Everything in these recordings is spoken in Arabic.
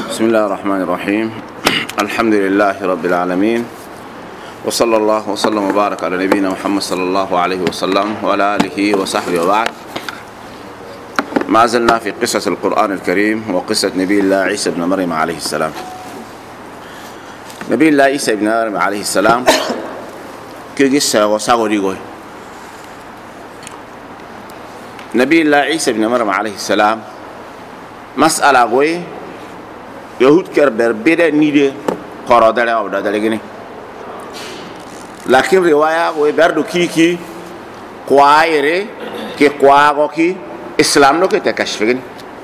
بسم الله الرحمن الرحيم. الحمد لله رب العالمين، وصلى الله وسلم وبارك على نبينا محمد صلى الله عليه وسلم وعلى آله وصحبه وبعد. ما زلنا في قصة القرآن الكريم وقصة نبي الله عيسى بن مريم عليه السلام. نبي الله عيسى بن مريم عليه السلام كيجيسا وساغوريغوي. نبي الله عيسى بن مريم عليه السلام مسألة غوي يهود كربر بيدا نيدي قرادة أو دادلة، لكن رواية غوي بردو كي قوايري كي قواغو كي إسلام لو كي تكشفين.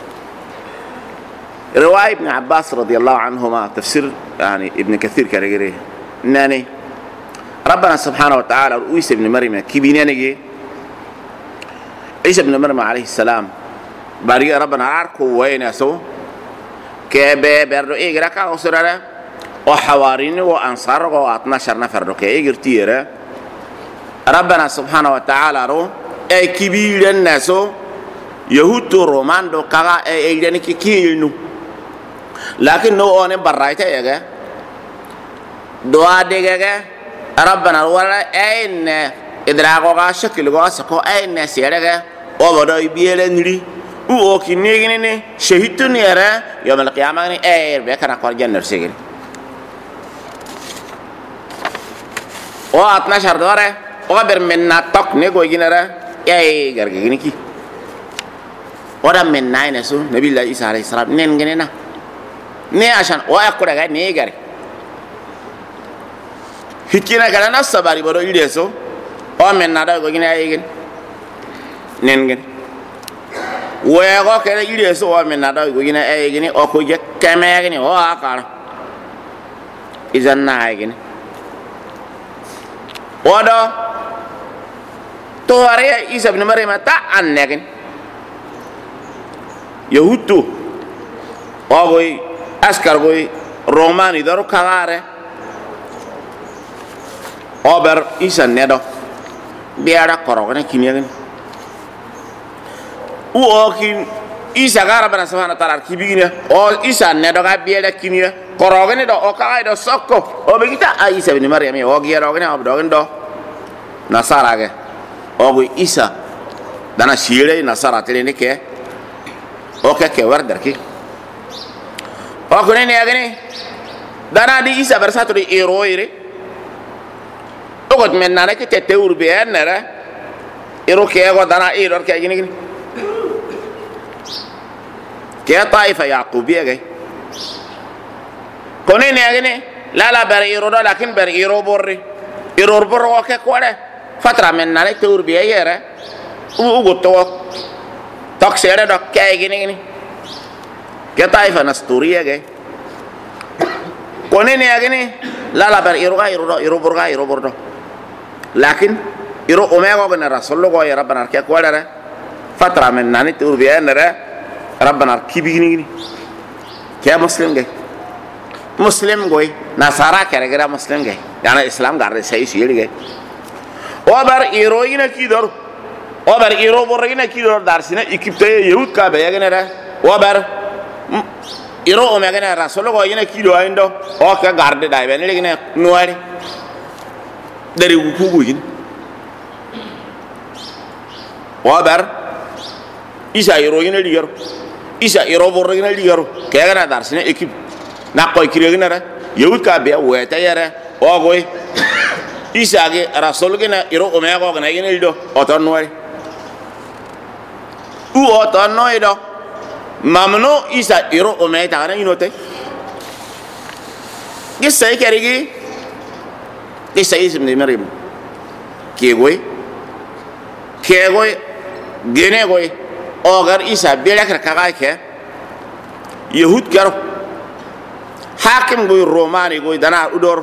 رواية ابن عباس رضي الله عنهما تفسير يعني ابن كثير كرجري ناني ربنا سبحانه وتعالى عيسى بن مريم كبينانيجي عيسى بن مريم عليه السلام باري ربنا عاركو وين يسو كبه بردو إيجرا كأسرة وحوارين وأنصار و12 نفر كإيجرتيرة ربنا سبحانه وتعالى رو أي كبير الناس يهود رومان دو كذا أي يعني كيلنو، لكن نو أنا برايته يجا دعاء ديجا ربنا ولا أين إدراكوا شكل قاسكوا أين سيرجع وبدأ يبيلنري وكنيجني شهيدني أرى يوم القيامة أي بكرة قرجان نرسيجني و12 دوره وبر من ناتق نيجو يجينرا أي غرقيني كي ودا من ناين سو نبي الله عيسى عليه السلام نين جنينا ني عشان وأكره غير ني غير هكينا كلنا سباري برو يدرسو ومن نادا يجينا أي نين جن وياكو كده يدرسو ومن نادا يجينا أي جني أو كوجك كم جني هو أكار إذا ناي جني ودا تواري عيسى بن مريم تا أنكن يهودو وابوي أسكر بوي روماني دارو كغاره أبر عيسى ندو بيارا كروغنا كينيان وأكين عيسى غاربنا سبحانه وتعالى كيبينه أو عيسى ندو غبيارا كينيا كروغنا دو أكاي دو سكو وبيجتا عيسى بن مريم يوغيا روغنا أبدوغن دو نصارى أبو عيسى دانا شيري نصارى تليني كه أوكي كه وردر كي أكوني نيجاني دانا دي عيسى برساتوري إيرويري أقعد من نانا كي تتور بيان نرا إيرو كي أقعد دانا إيرور كي أجيني كي طائفة يعقوبية كي كوني نيجاني لا بر إيرو دا لكن بر إيرو بوري إيرو بورو أوكي كوره فترة من نانا تور بيان وقعد تو تكسيره دا كي أجيني كي طائفة نستورية كي كوني نيجاني لا بر إيرو بورغا لكن إيرو أميغو كنا رسول الله يا ربنا كي كوره فترة من نانا تور بيان ربنا كيبيني كي مسلم كي مسلم كوي نصارى كرجلا مسلم كي يعني الإسلام قارئ سيسير كي وبر إيروينا كيدور وبر إيرو بورينا كيدور دارسنا إكيبتة يهود كابيا كنا وبر إيرو أميغا كنا رسول الله ينا كيدو عندو أو كقارد دايبان لكنا نواري dari wukuguin wabar isa iroyina ligaro isa iroborina ligaro kegana darsine ekip nakoy kiregina ra yewut ka be weta yara ogoy isa ge rasul gina iro omego gna yina lido otonwari u otonnoido mamno isa iro ometa gana inote gisay kerigi عيسى ابن مريم كيغوي جنيغوي اوغر عيسى بيلك كاغاكه يهود كرو حاكم غوي روماني غوي دانا ادور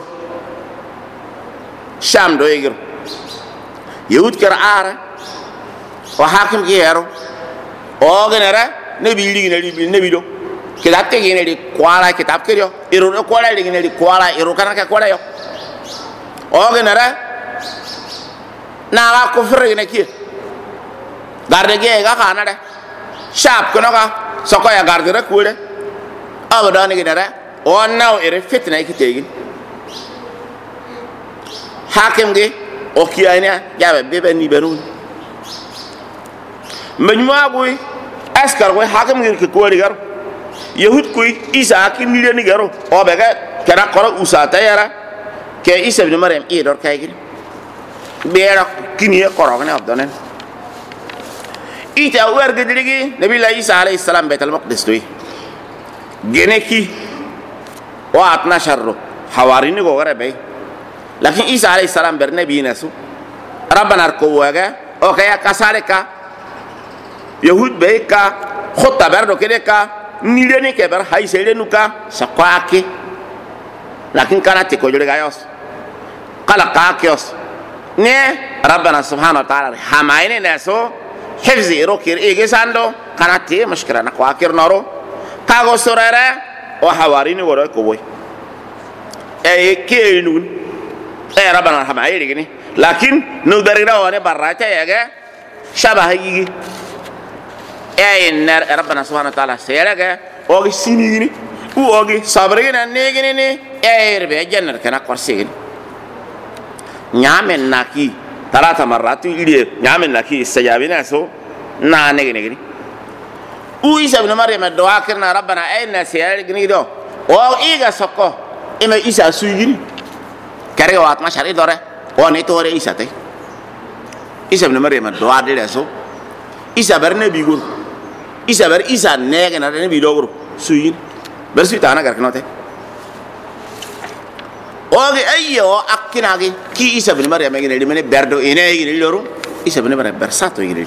شام دو يغر يهود كر ار وحاكم كيرو اوغنرا نبي لي نبي دو كتاب كيني دي كوالا كتاب كيرو ايرو كوالا دي ني كوالا ايرو كانا كوالا يو أوغنرا ناقا كفر ينكيه غاردجي غا خانا ده شاب كنوكا سوكو يا غاردره كوده abadan ni gidara o naw ere fitna ikitegi hakim ge o kiyana jabe bebe ni berun majma goy askar goy hakim ge ko rigar yahud koy isa ki ni ni garo o bega kana qara usata yara ke isa ibn maryam e dor kay gidi bera kiniye qara na abdanen ita wer gedrigi nabi la isa alayhi salam bayt al maqdis toy geneki wa atna sharru hawarini go gara bay lakin isa alayhi salam ber nabi nasu rabbana ko waga o kaya kasareka yahud bay ka khutta ber do kede ka nileni ke ber hay seyenu ka sakwake lakin kanati ko jole gayos qala qaqios ne rabbana subhanahu wa ta'ala hamaine naso hifzi rokir ege sando kanati mushkila na qaqir naro kago sorara o hawarini woro ko boy e keenun e rabbana hamaine gini lakin no darira wone barata yaga shabahi e nar rabbana subhanahu wa ta'ala seraga o sinigini o sabrina negini ni e rebe jannar kana korsigini nyamen naki talata marratu ile nyamen naki sajabina so na negini u isa ibn maryam do akirna rabbana ayna seraga do o iga sokko ina isa suyini kare wat ma shari dore o ne tore isa te isa ibn maryam do adire so isa berne bigur isa ber isa nege na ne bidogro suyin ber su tana gar knote oge ayyo akkinage ki isa bin maryam ngene di mene berdo ene ngene loro isa bin maryam bersato ngene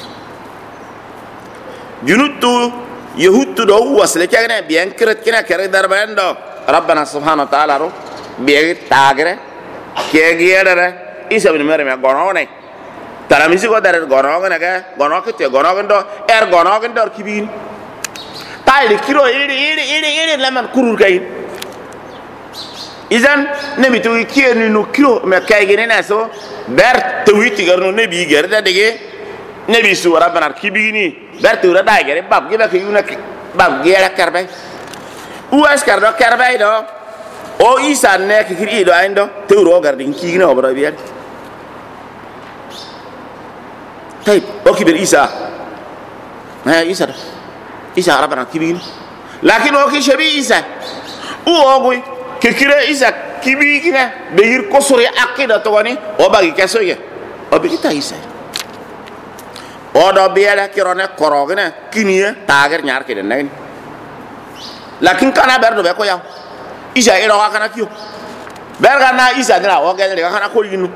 junuttu yahuttu do wasle kagene bien kret kina kare darbando rabbana subhanahu wa ta'ala ro be tagre kegiyere isa bin maryam gonone taramisi ko dar gonogen aga gonoke te gonogen do gonogen do kibin tayri kiro iri laman kurur kay izan nabi to kiyeni no kiro me kay gene naso ber tawiti garno nabi gerda dege nabi su rabbana kibini ber to da gere bab gebe ke yuna bab gere karbe u askar do karbe do o isa ne ke kiri do aindo tewro gardin kigina obra biya طيب وكبر إيسا ما إيسا إيسا ربنا كبير لكن وكي شبيه إيسا وأقول ككرة إيسا كبير كنا بير كسر أكيد تواني وباقي كسوية وبيجي تايسا وده بياله كيرانه كراغنا كنيه تاجر نيار كده نين لكن كنا بردو بكو يا إيسا إيه لو كنا كيو برغنا إيسا كنا وكذا كنا كولينو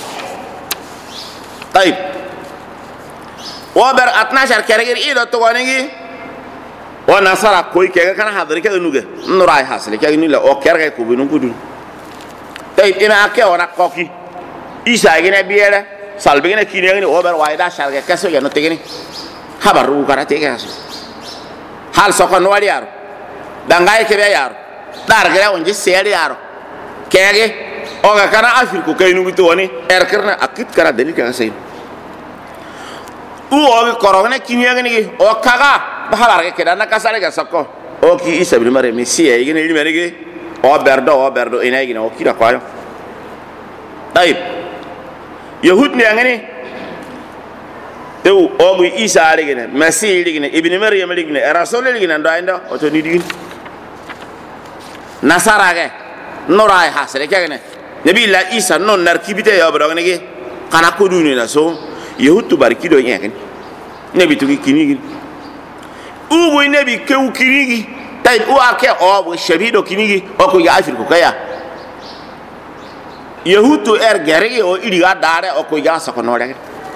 طيب وبر 12 كرجر إيدو توانيجي ونصارى كوي كذا كان هذا كذا نوجه نراي حاصل كذا نيلا أو كرجة كوبينو كودون طيب إما أكيد ونا كوكي إيسا يجينا بيلا سالبينا كيني يجينا وبر وايدا شارك كسر يانو تيجيني خبرو كارا تيجي كسر حال سكان نوالي يارو دعاي كبير يارو دارجلا ونجي سيالي يارو كذا أو كان أفير كوكاينو بتواني إركرنا أكيد كارا دليل كذا سين uogi korogna kinyagni o kaga bahalar ke kedana kasare ga sakko o ki isa bin mare misiya igene ni merege o berdo ina igene o kira kwayo tayib yahud ni angani tew o isa aligene masi ligene ibn maryam ligene rasul ligene ndo ndo o to ni digin nasara ga noray hasre kagene nabi la isa non narkibite ya brodogene ge kana koduni na so yahutu barkido nyaken nabi tuki kinigi ugo nabi kew kinigi tay o ake o bo shabido kinigi o ko ya afir ko kaya yahutu gerege o iri ga dare o ko ya sako no rek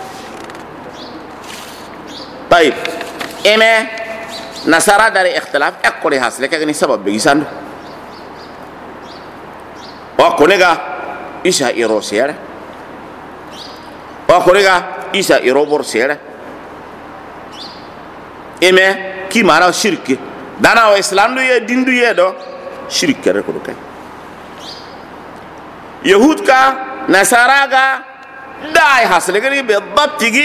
tay eme nasara dare ikhtilaf akori hasle ka ni sabab bi sandu o ko nega isa irosiera o ko nega isa irobor sera eme ki mara shirki dana o islam do ye dindu ye do shirk kare ko kay yahud ka nasara ga dai hasle gari be dabtigi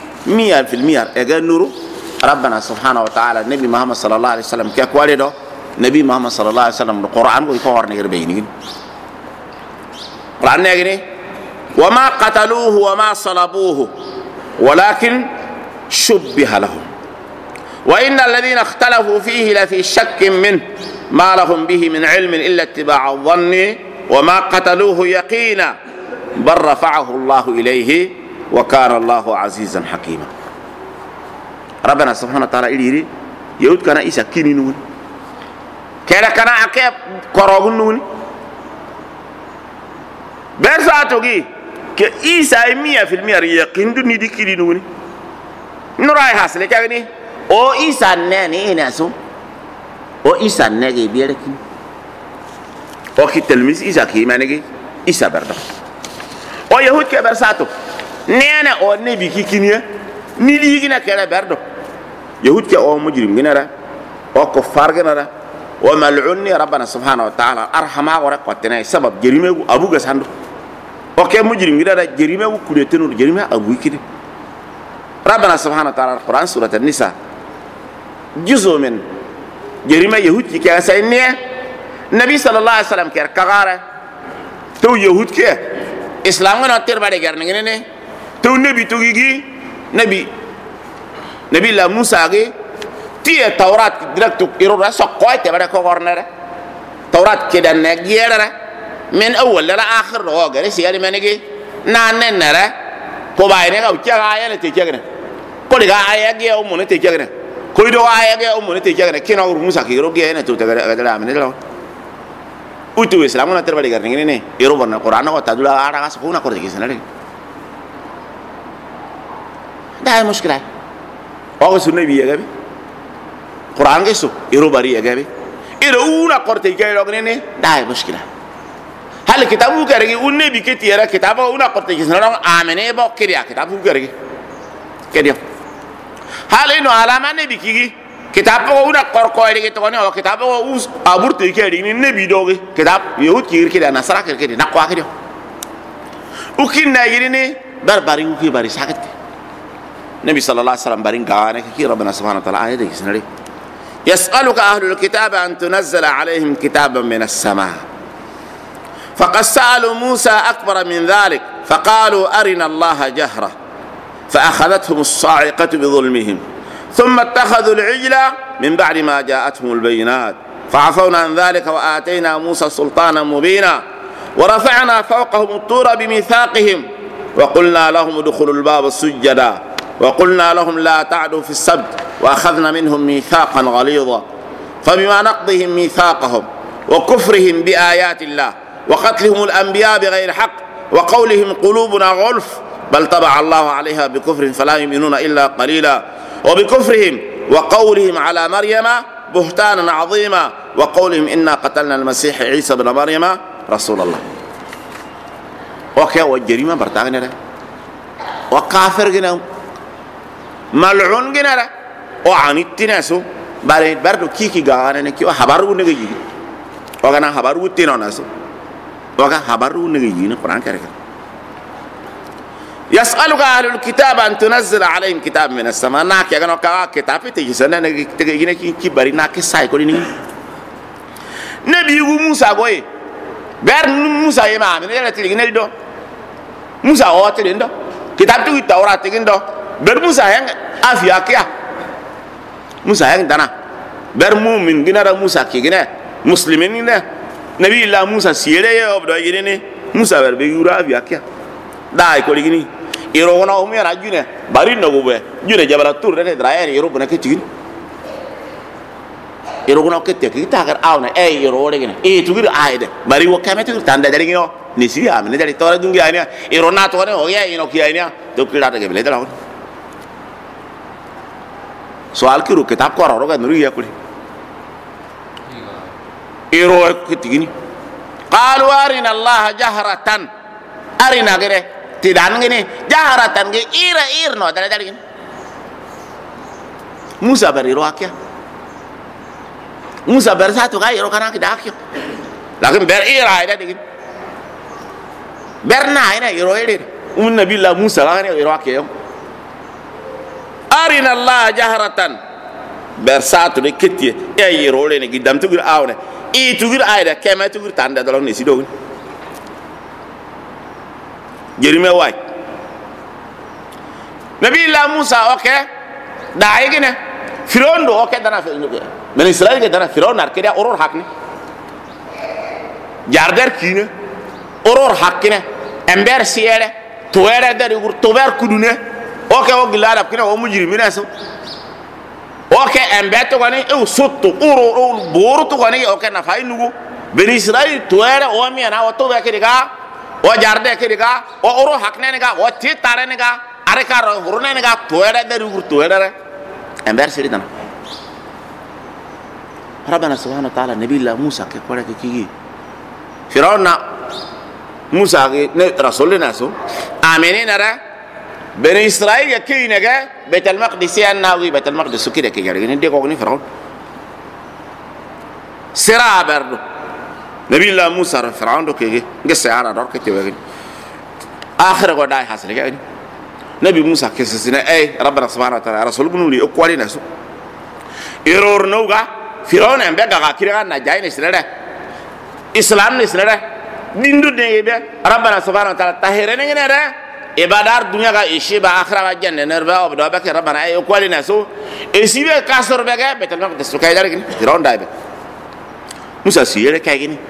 100% ega nuru rabbana subhanahu wa ta'ala nabi muhammad sallallahu alaihi wasallam ka kwale do nabi muhammad sallallahu alaihi wasallam qur'an ko ko warne gerbe ni qur'an ne gini wama qataluhu wama salabuhu walakin shubbiha lahum wa inna alladhina ikhtalafu fihi la fi shakkin min ma lahum bihi min ilmin illa ittiba'a adh-dhanni wama qataluhu yaqina bal rafa'ahu Allah ilayhi wa kana Allah azizan hakima. Rabbana subhanahu wa ta'ala iliri yahud kana isa kini nun kera kana ake korogun nun bersa togi ke isa miya fil miya yaqindu ni dikiri nun nurai hasle kagni o isa nene ina so o isa nege biyarki o ki telmis isa ki manege isa berda o yahud ke bersa to nene o ne bi kikiniya ni ligina kera berdo yahud ke o mujrim ginara o kuffar ginara o mal'un rabbana subhanahu wa ta'ala arhama wa raqatna sabab jerimegu abu gasando o ke mujrim ginara jerimegu kudetenu jerime abu kidi rabbana subhanahu wa ta'ala quran surat an-nisa juzu min jerime yahud ki ka sayne nabi sallallahu alaihi wasallam ke kagara to yahud ke islam ngana terbade garne ngene to nabi to gigi nabi la musa ge tie taurat direct irora soqoy te bare ko gornere taurat ke dan ne giera min awwal la akhir ro gare sigari menegi nanen nere ko bayne ga ucca aya te cegene ko diga aya ge o mun te cegene ko do aya ge o mun te cegene kina ur musa ki ro ge ne to te ga amene lo utu islam na terbade garne ne iro borna qur'an ko tadula ara ga sukuna ko de gisenare da mushkila o sunna bi yagabe qur'an geso iro bari yagabe iro una qorte gayro ne da mushkila hal kitabu karegi unne bi keti era kitabu una qorte gisna amene bo kiriya kitabu karegi kediya hal ino alama ne bi kigi kitabu una qorko eri to ne o kitabu us aburte keri ni ne bi doge kitab yahud kir kida nasara kir kidi nakwa kidi ukin na yiri ne barbari uki bari sakati النبي صلى الله عليه وسلم بارين قانا كي ربنا سبحانه وتعالى آية دي سنري يسألك أهل الكتاب أن تنزل عليهم كتابا من السماء فقد سألوا موسى أكبر من ذلك فقالوا أرنا الله جهرة فأخذتهم الصاعقة بظلمهم ثم اتخذوا العجل من بعد ما جاءتهم البينات فعفونا عن ذلك وآتينا موسى سلطانا مبينا ورفعنا فوقهم الطور بميثاقهم وقلنا لهم ادخلوا الباب سجدا وقلنا لهم لا تعدوا في السبت وأخذنا منهم ميثاقا غليظا فبما نقضهم ميثاقهم وكفرهم بآيات الله وقتلهم الأنبياء بغير حق وقولهم قلوبنا غلف بل طبع الله عليها بكفرهم فلا يؤمنون إلا قليلا وبكفرهم وقولهم على مريم بهتانا عظيما وقولهم إنا قتلنا المسيح عيسى بن مريم رسول الله وكا والجريمة برتاغنا وكافر جنا ملعون جنا وعنيتناسو بردو كيكي غانا نكي وحبارو نغيي وغانا حبارو تينو ناسو وغا حبارو نغيي نقران كارك يسألك أهل الكتاب أن تنزل عليهم كتاب من السماء ناكي أغانو كوا كتاب تيجي سنة تيجي نكي بري ناكي سايكولي نغي نبي موسى قوي بير موسى يما من يلا تيجي نلدو موسى هو تلين دو كتاب تيجي التوراة تيجي دو بير موسى هين أفيا كيا موسى هين دانا بير مؤمن جنا موسى كي جنا مسلمين جنا نبي الله موسى سيرة يبدو يجيني موسى بير بيجورا أفيا كيا دا يقولي جني يروحنا هم يا راجونا بارين نقوله جونا جبل الطور ده دراية يروح بنا كتير يروحنا كتير كي تاكر أونا يروح لكن تقول ده بارين وكامة تقول تاندا جالي كنو نسيا من جالي تورا دونجي أينيا يروحنا تورا هو يا ينو كي أينيا تقول هذا قبله ده لون سؤال كيرو كتاب كورا روكا نوري يا كولي يروح كتير قالوا أرنا الله جهرة أرنا كده tidak ngene jaharatan ge ira no dala dala Musa beriro akia Musa bersatu kai ro kana kita akio lakin ber ira ida digin berna ina iro ide nabi Allah Musa kana iro akio arina Allah jaharatan bersatu de ketie e yirole ne gidam tugur awne e tugur ayda kema tugur tanda dolon ne sido jerime way nabi la musa oke da yigene firondo oke dana fe men israel ke dana firon nar kede oror hakni jarder kine oror hakine ember siere toere dari gur tober kudune oke o gilada kine o mujrimina so oke embeto gani e sotto uro boru to gani oke na fay nugo ben israel toere o mi na o to be kediga o jarde kediga o oro hakne ga o ti tare ga are ka ro hurne ga toere dari gur toere ember siri dan rabbana subhanahu wa ta'ala nabi la musa ke kore ke kigi firawna musa ke ne rasulina so amenina ra bani israel ya kine ga betel maqdis ya nawi betel maqdis kide ke gari ne de ko ni firawn sira bardo nabi la musa ra firawn do ke ge sara dor ke te wagi akhir go dai hasle ga nabi musa ke sesina ay rabbana subhanahu wa ta'ala rasul bunu li ko wali nasu error no ga firawn en be ga kire na jay ni sira islam ni sira dindu de be rabbana subhanahu wa ta'ala tahire ne ne ra ibadar dunya ga ishi ba akhira ga janne nerba obdo ba ke rabbana ay ko alina so e sibe kasor be ga betal ma desu kay dargi firawn dai be musa siyere kay gini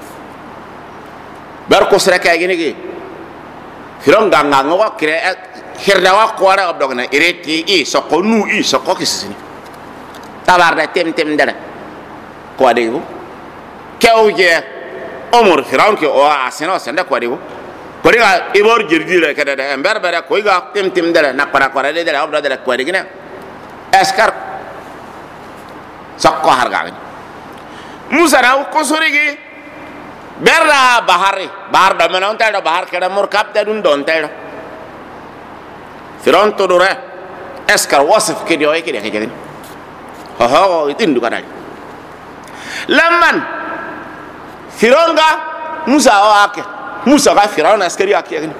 bar ko sira kay gini gi firawn ganga ngo kire hirda wa ko ara obdo na ireti i so ko nu i so ko kisini tabar da tem dara ko de go kewje omor firawn ke o aseno senda ko de go ko diga ibor jirjire kada da ember bara ko ga tem dara na para de dara obdo dara ko de gina eskar sakko harga musa na ko sorigi berra bahar da menon ta da bahar kada mur kap da dun don ta firawn to dore eskar wasif ke dio ke de ke ho itin du kada lamman firawn ga musa o ake musa ga firawn askari ake gani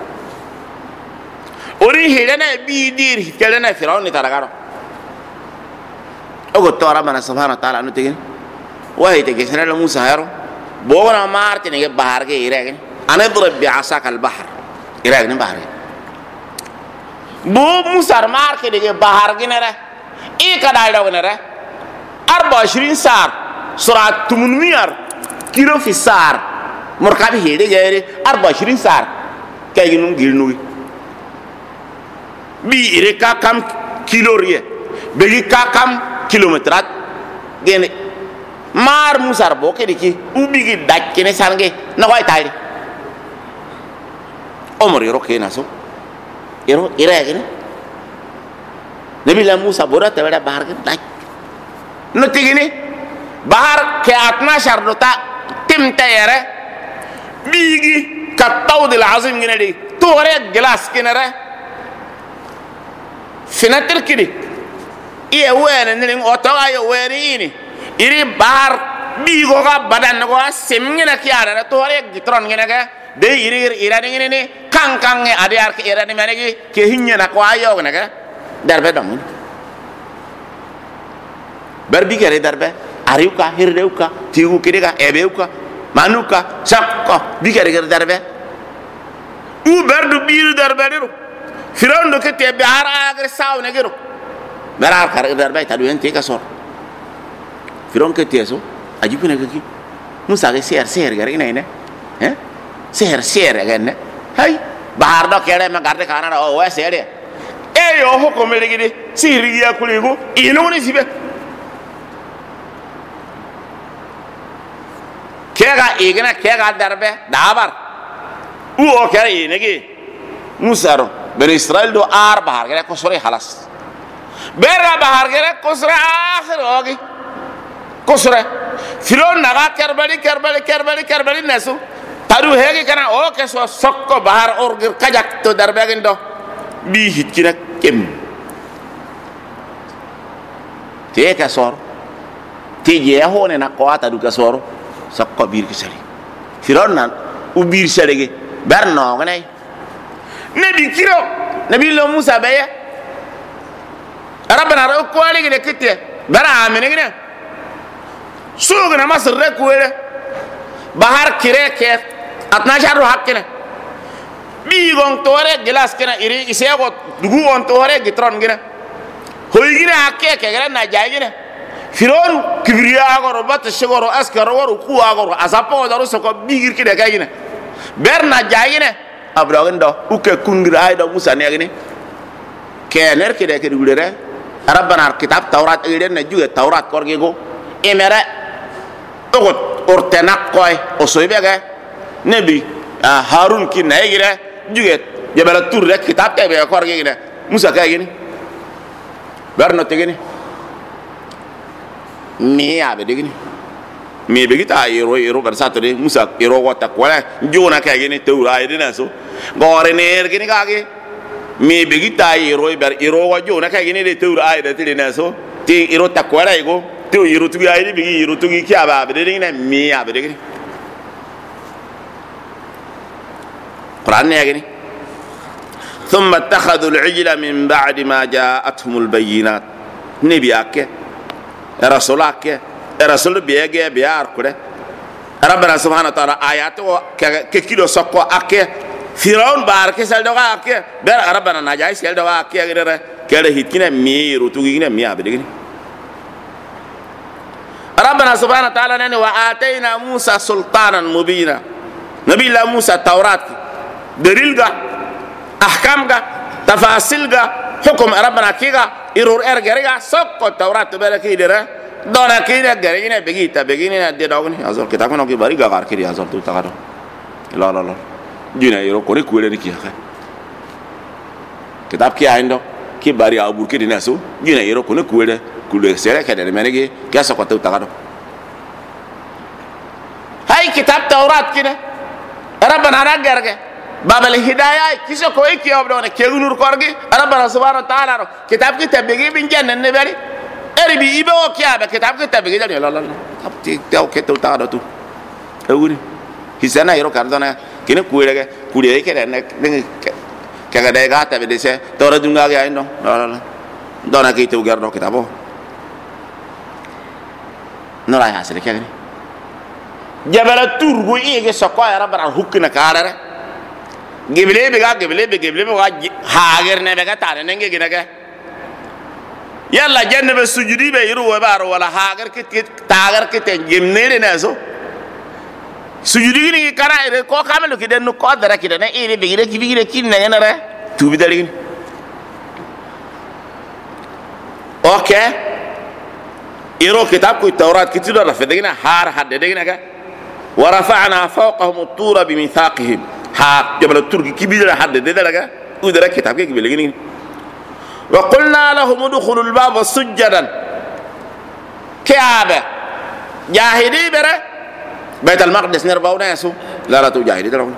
ori hedana bi dir kelana firawn ni taragaro ogo tora mana subhanahu wa ta'ala anu tegin wahi te gesena la musa yaro bogona marte ne bahar ke iregen anadrib bi asaka al bahr iregen bahar bo musa mar ke de bahar ginere e kada do ginere 24 sar surat tumunmiyar kilo fi sar murkabi hede gaire 24 sar kay ginum gilnu bi ire ka kam kilo riye begi ka kam kilometrat gene mar musar bo ke diki ubi gi dakkene sange na way tayri omor yoro ke naso yoro ire gene nabi la musa bora tawada bahar ke dak no tigini bahar ke atna shardota tim tayere bigi ka tawdil azim gene di tore glass kenere finatir kidi iye wene niling otoga yo wene ini iri bahar bigo ga badan go semngena kiara tore gitron ngene ga de iri irani ngene ni kang nge ade ar ke irani manegi ke hinnya na ko ayo ngene ga darbe dom barbi gare darbe ariuka hirdeuka tigu kidega ebeuka manuka sakko bi gare darbe u berdu biru darbe diru firondo ke te bahar agre saw ne gero merar kar darbe tadu en te ka sor firon ke teso ajibu ne ki musa ke ser gare ina ser gane hay bahar do kere ma garde kana o wa sere e yo ho ko me gidi siri ya kuligo ino ni sibe kega darbe dabar u o kere ine gi musaro ben israel do ar bahar gare ko sore halas berra bahar gare ko sore akhir ogi ko sore firon naga kerbali nasu taru hege kana o ke so sokko bahar orgir kajak to darbe gendo bi hitkina kem te ka sor te je hone na ko ata du ka sor sokko bir kisali firon nan u bir selege berno ngai nabi kiro nabi lo musa baye rabbana ra ko ali gele kitte bara menegna sugna masre kuere bahar kire ke atna sharu hakkina bi gon tore gelas kena iri isego dugu on tore gitron gina hoygina hakke ke gara na jagina firon kibriya goro bat shigoro askar waru ku agoro asapo daru soko bigir kide kagina berna jagina abdogendo uke kungira ay do musa ne gini kener kide ke dugure rabbana kitab taurat ire na juge taurat korge go emere ogot ortenak koy o soybega nabi harun ki naygire juge jabala tur rek kitab tay be korge gine musa kay gini berno tegini mi abe degini mi be gita iro bersato de musa iro wata kwala jona kay gini tawra idina so gore ner gini kage mi be gita iro wa jona kay gini de tawra ida tidina so ti iro takwala igo ti iro tugi aydi be iro tugi ki aba be degini mi abe degini قرآن يقولي ثم اتخذوا العجل من بعد ما جاءتهم البينات نبي أكي رسول أكي رسول بيجي بيار كده ربنا سبحانه وتعالى آياته ككيلو سقوا أكي فرعون بارك سالدوا أكي بير ربنا نجاي سالدوا أكي غيره كده هيتكنا ميرو تيجينا ميا بديكني ربنا سبحانه وتعالى نني وآتينا موسى سلطانا مبينا نبي الله موسى التوراة دليل غا احكام غا تفاصيل غا حكم ربنا كيغا يرور ارغا سوق التوراة بركي دره دونا كينا غرينا بيجينا دي داغني ازول كتابنا كي باري غار كي ازول تو تاغارو لا لا لا جينا يرو كوري كولني كي كتاب كي عندو كي باري ابور كي ديناسو جينا يرو كوني كولة سيره كده منيجي كاسا كتو تاغارو هاي كتاب التوراة كده ربنا راغرغه باب الهداية كيسو كوي كي أبدونه كيغنور كورغي ربنا سبحانه وتعالى كتاب كتاب بيجي بنجان النبري أربي إبوا كيا كتاب كتاب بيجي لا لا لا كتاب تاو كتاب تاعو تو أقولي هسنا يرو كاردنا كنا كويرة كويرة كده نك كذا كاتب بديسة تورا دونغا كيا إنه لا لا لا دونا كي تو غير كتابه نراي حاصل كيا كني جبل التور إيه كسقوا ربنا هوكنا كارره gibile be ga hager ne be ga tare nenge gina ga yalla janne be sujudi be yiru wa baro wala hager kit tagar kit gimne ne so sujudi ni kara ire ko kamelo ki den ko dara ki ne ire be gire ki ne ne re tubi dali okay iro kitab ko tawrat kitido rafa degina har hadde degina ga wa rafa'na fawqahum at-tura bi mithaqihim ها جبل التركي كبير حد ده لقى ودرك كتاب كي بيلقيني وقلنا لهم ادخلوا الباب سجدا كعبة جاهدي برا بيت المقدس نرباونا يسوع لا تجاهدي ترى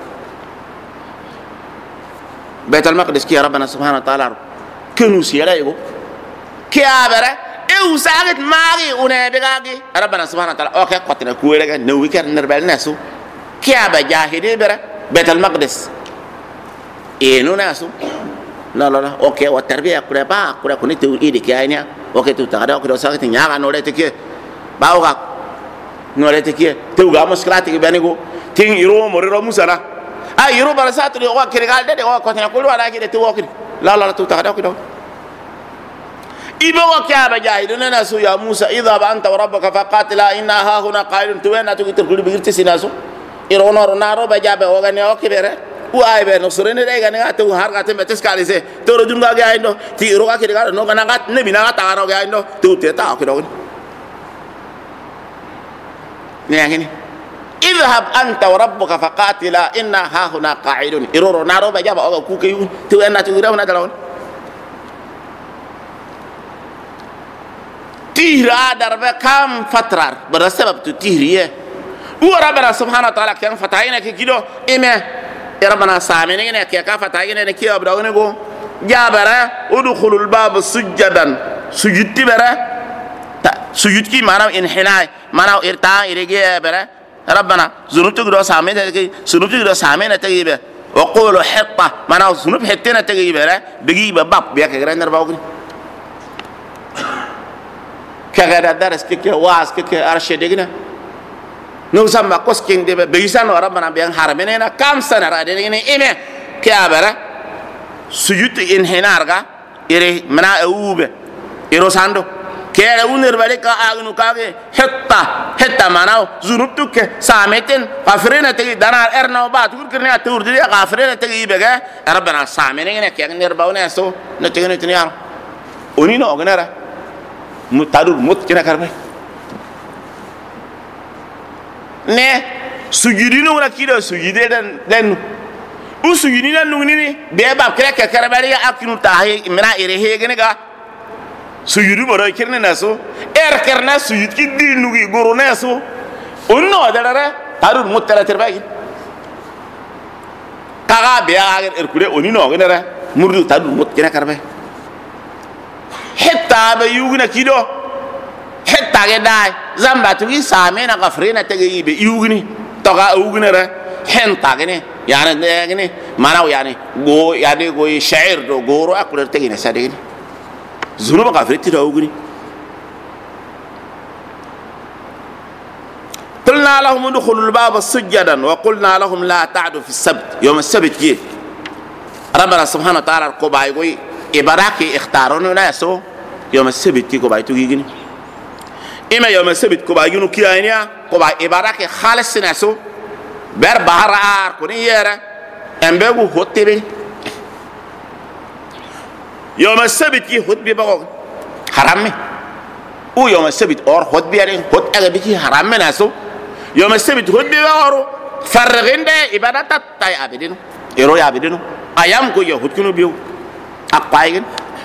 بيت المقدس كي ربنا سبحانه وتعالى كنوسي لا يبو كعبة إيو ساعد ماغي ونبيغاغي ربنا سبحانه وتعالى أوكي قتنا كويرة نوي كر نربال ناسو كعبة جاهدي برا بيت المقدس إنه ناسو لا لا لا أوكي والتربية كلها كنت إيدي كأنيا أوكي تتغدى أوكي دوساك تنيا نورتك باوغا نورتك توغا مسكلاتك بينكو تين يرو مريرو مسنا يرو برسات اللي هو كرجال ده هو كنا كل واحد كده توكل لا لا تتغدى أوكي دو إبوا كيا بجاهدنا ناسو يا موسى إذا أنت وربك فقاتلا إنا ها هنا قائلون توين أتوكي تقولي بيرتي سيناسو إيرونو نارو بجابه وغني أوكي بره وأي بره نصرني ده غني أتو هارغات متس كاريسه تورجون غاجي عندو تيرو غاكي ده نو غناغات نبي نغات تارو غاجي عندو توتة أوكي دون نيجي اذهب أنت وربك فقاتلا إنا ها هنا قاعدون إيرونو نارو بجابه أوكي كوكي توين أتو غيره ونادلون تيرا دربه كم فترة برسبب تتيريه وربنا سبحانه وتعالى كان فتاينا كيدو إما ربنا سامعنا كيا فتاينا كيا أبدأنا جو جابرة ودخول الباب سجدا سجدتي برا سجود كي مانا انحناء مانا ارتاع إرجع برا ربنا زنوبتك دو سامعنا تكي زنوبتك دو سامعنا تكي به وقولوا حطة مانا زنوب حتنا تكي برا بيجي باب بيا كغير نرباوكني كغدا درس كي واس كي ارشدنا نوسم باكوس كين دي بيسان ربنا بيان حرمنا كام سنه رادين ايمه كابره سجود ان هنارغا يري منا اوبه يرو ساندو كيرا ونر بالك اغنو كاغي حتى ماناو زنوبتك سامتين غفرنا تي دانا ارنو با تقول كرنا تور دي غفرنا تي بيغا ربنا سامنين كي نرباونا سو نتيغن تنيار اوني نو غنرا متادور موت كنا كاربي ne sujudino wala kido sujude den u sujudina nungini be ba kreke karabari akinu tahi mina ire hegene ga sujudu boro kirne naso kerna sujud ki dinugi goro naso onno adara tarur mutara terbagi kaga be agar erkure onino genera murdu tarur mut kena karbe hetta be yugina kido hetta ge dai zamba tugi samena gafrena tege be yugini toga ugnera henta gene yani gene manaw yani go yani go shair do goro akure tege ne sadegini zunuba gafreti do ugni قلنا لهم ادخلوا الباب سجدا وقلنا لهم لا تعدوا في السبت يوم السبت جي ربنا سبحانه وتعالى قباي قوي إبراكي اختارون ناسو يوم السبت كي قباي تجيني إما يوم السبت قباي ينو كي عينيا قباي إبراكي خالص ناسو بير بحر آر كوني يرى أمبيو هوتي يوم السبت كي هوت بيبغو حرامي او يوم السبت اور هوت بيارين هوت أغبيكي حرامي ناسو يوم السبت هود بيوارو فرغين ده إبادة تاي عبدينو إيرو عبدينو أيام كو يهود كنو بيو أقايين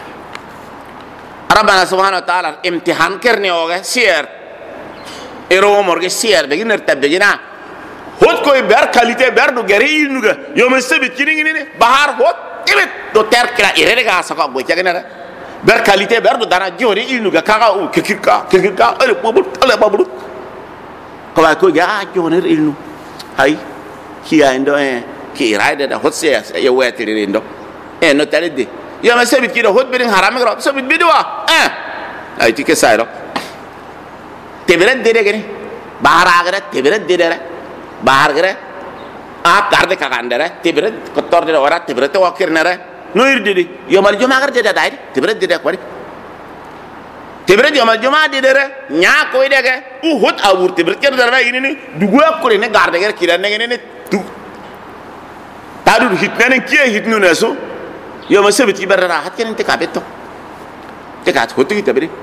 ربنا سبحانه وتعالى امتحان كرني أوغا سير إيرو مرغي سير بيجي نرتب بيجينا هود كو بير كاليتي بير دو غري نوغا يوم السبت كيني ني بحر هود تبت دو تير كلا إيريغا سكا بو تيغنا بير كاليتي بير دو دانا جوري نوغا كاغا او كيكيكا ألي بابلو kalau aku ya joner ilmu, hai, kia indo kia ride dah hot saya wet ini indo, no tadi deh, ya masih bikin hot bering haram kerap, sebut bidua, itu kisah itu, teberat dede gini, bahar agar teberat dede, bahar agar, karde kakandera, teberat kotor dede orang, teberat wakir nera, nuir dede, ya malu cuma agar dede dah, teberat dede kuari. Tibret yomal juma di dere nya koy dege hot awur tibret ker dara ini ni dugua ko ne garde ger kiran ne ne du tadu hitne kiye hitnu naso yo ma sebet ibarra hat ken te kabeto te kat hot ki tabre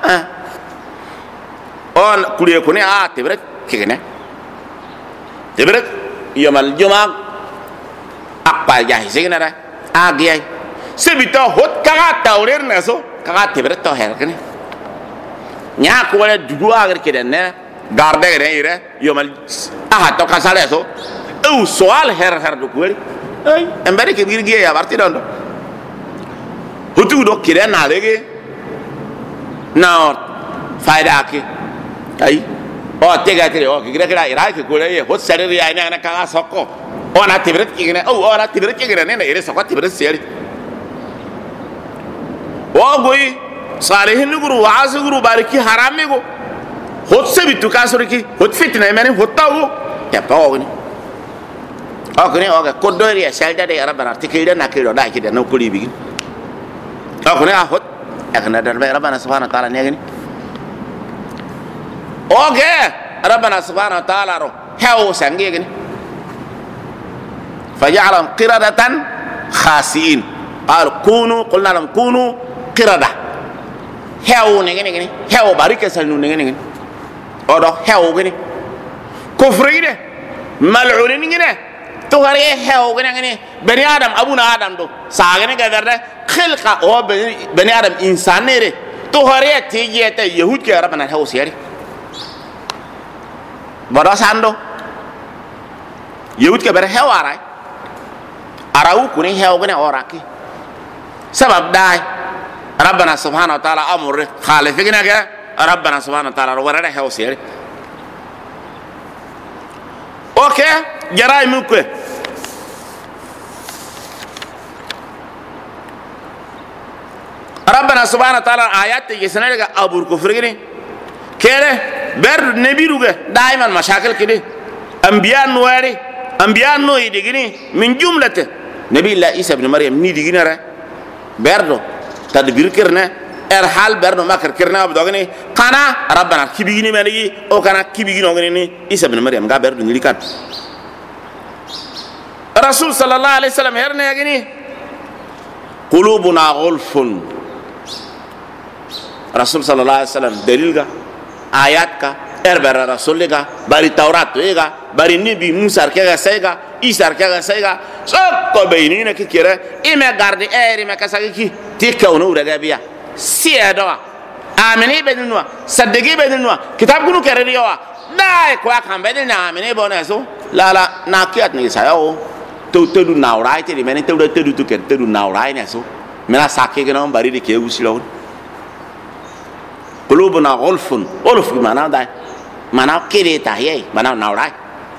on kuliye ko ne tibret kene tibret yomal juma akpa jahi segnara agiyai sebito hot kaga tawrer naso kaga tibret to her kene nya ko wala dugu agar keden ne garde gere ire yomal to kasale so soal her du ko ay embere ke birgi ya barti dondo hutu do kiden na lege na faida ki ay o tega tire o kire kira ira ke ko le hot sare ya na ka sokko ona tibret ki ne ona tibret ki gere ne ire sokko tibret seri o goyi صالحين نقولوا وعاز نقولوا باركي حرام يقول هود سبيتو كاسوركي هود فتنة يعني هود تاو يبقى أغني أغني كودوري سالدا ده ربنا تكيدا نكيدا ده كده نوكلي بيجي أغني هود أغني ده ربنا سبحانه وتعالى نيجي ربنا سبحانه وتعالى رو هاو سانجي أغني فجعلهم قردة خاسئين قال قلنا لهم كونوا قردة hew ne gene hew barika sal nu ne gene odo hew gene kufri de mal'un gene to hare hew gene bani adam abuna adam do sa gene ga darda khilqa o bani adam insan ne re to hare tijete yahud ke rabana hew seri bodo sando yahud ke ber hew arai arau kuni hew gene oraki sabab dai ربنا سبحانه وتعالى أمر خالفنا كه ربنا سبحانه وتعالى ورده هو سيري أوكي جراي ممكن ربنا سبحانه وتعالى آيات يسنا لك أبور كفرني kere ber nabi ruga daiman mashakil kidi anbiya nuwari anbiya no yidigini min jumlate nabi la isa ibn maryam ni digina ra berdo tadbir kirna hal berdo makar kirna abdogni kana rabbana kibigini manigi o kana kibigini ogni isa ibn maryam ga berdo ni kat rasul sallallahu alaihi wasallam herne yagini qulubuna ghulfun rasul sallallahu alaihi wasallam dalil ga ayat ka erbera rasul ga bari taurat ega bari nabi musa ka sega isa ka sega so ko beynina ki kire ime garde eri me kasagi ki tikawno daga biya siedo amene benunwa sadegi benunwa kitab gunu kere diwa dai ko kan benina amene bonaso la na kiat ni sayo to du naurai te mene to du to ken to du naurai ne so mena sakke gena bari de ke usilo qulubuna ghulfun ulf mana dai mana kire ta ye mana naurai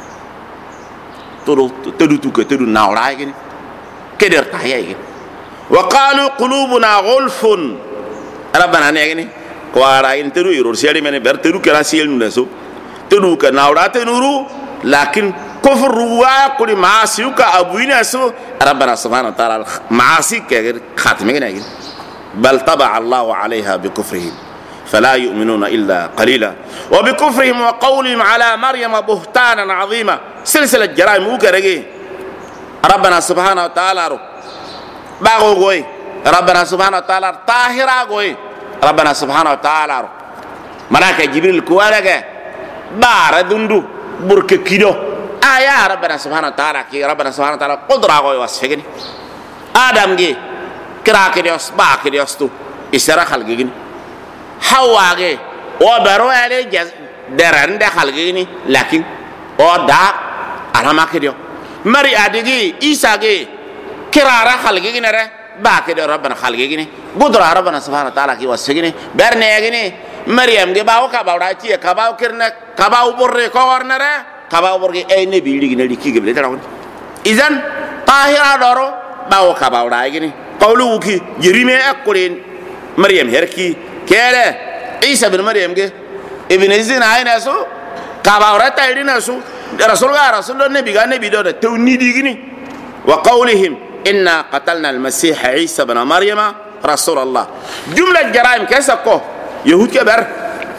to du to ke to du naurai gini keder ta ye wa qalu qulubuna ghulfun rabbana ne gini ko ara in teru iror seli mene ber teru kera siel nu so teru ka naurai te nuru lakin كفر وكل معاصي أبوينا سو ربنا سبحانه وتعالى معاصي خاتمين بل طبع الله عليها بكفرهم فلا يؤمنون إلا قليلا وبكفرهم وقولهم على مريم بهتانا عظيما سلسلة جرائم وكرجي ربنا سبحانه وتعالى باغو غوي ربنا سبحانه وتعالى طاهرا غوي ربنا سبحانه وتعالى ملاك جبريل كوارجه بار دندو برك كيدو يا ربنا سبحانه وتعالى كي ربنا سبحانه وتعالى قدرة قوي واسفقني آدم جي كراك ديوس باك ديوس تو إسرا خلقيني حوا جي وبرو عليه دران ده خلقيني لكن دا أنا ما كديو مري أديجي إيسا جي كرارا خلقيني ره باك ديو ربنا خلقيني قدرة ربنا سبحانه وتعالى كي واسفقني برني جيني مريم جي باو كباو راتيه كباو كرنا كباو بري كورنا ره kaba borge ay nabi ligi na liki geble tarawon izan tahira doro bawo kaba wala gini qawlu ki yerime akure maryam herki kere isa bin maryam ge ibn zina ayna so kaba wala tayrina so rasul nabi ga nabi do tawni digini wa qawlihim inna qatalna al-masih isa ibn maryama rasul allah jumla jaraim kesa ko yahud ke bar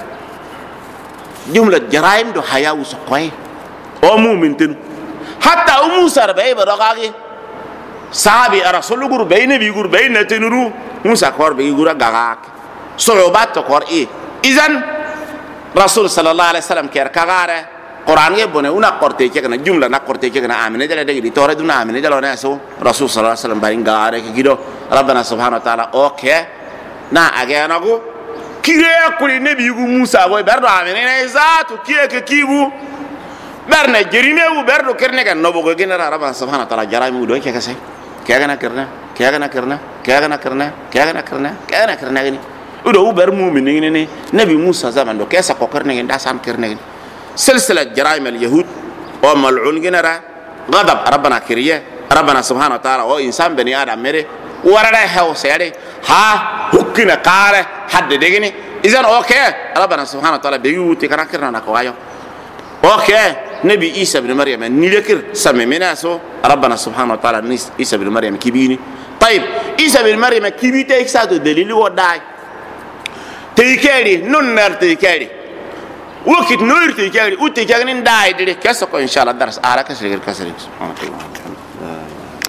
jumla jaraim do hayawu so koy o mu'min tin hatta musa rabai baragagi sahabi rasul gur bayne bi gur bayne tinuru musa kor bi gur gagak sulubat kor izan rasul sallallahu alaihi wasallam ker kagare quran ge bone una korte ke kana jumla na korte ke kana amine dala dagi tore duna amine dala na so rasul sallallahu alaihi wasallam barin gagare ke gido rabbana subhanahu wa ta'ala okay na agena go kire kuli nabi gu musa boy berdo amine na zatu kiye ke kibu berna jerime wu berdo kerne kan no bogo genera rabbana subhanahu wa ta'ala jarami do ke kase kagana karna gini udo u ber mu'minin ni nabi musa zaman do kesa ko karna ngi dasan karna gini silsila jaraim al yahud wa mal'un genera غضب ربنا كريه ربنا سبحانه وتعالى او انسان بني ادم مره وردا هو سيري ها حكنا قاره حد دغني اذا اوكي ربنا سبحانه وتعالى بيوتي كان كرنا نكوايو اوكي نبي عيسى بن مريم نذكر سممنا سو ربنا سبحانه وتعالى عيسى بن مريم كبيني طيب عيسى بن مريم كبيته اكسادو دليل وداي تيكاري نون نار تيكاري وقت نور تيكاري وتيكاري داي دي كسو ان شاء الله درس على كسر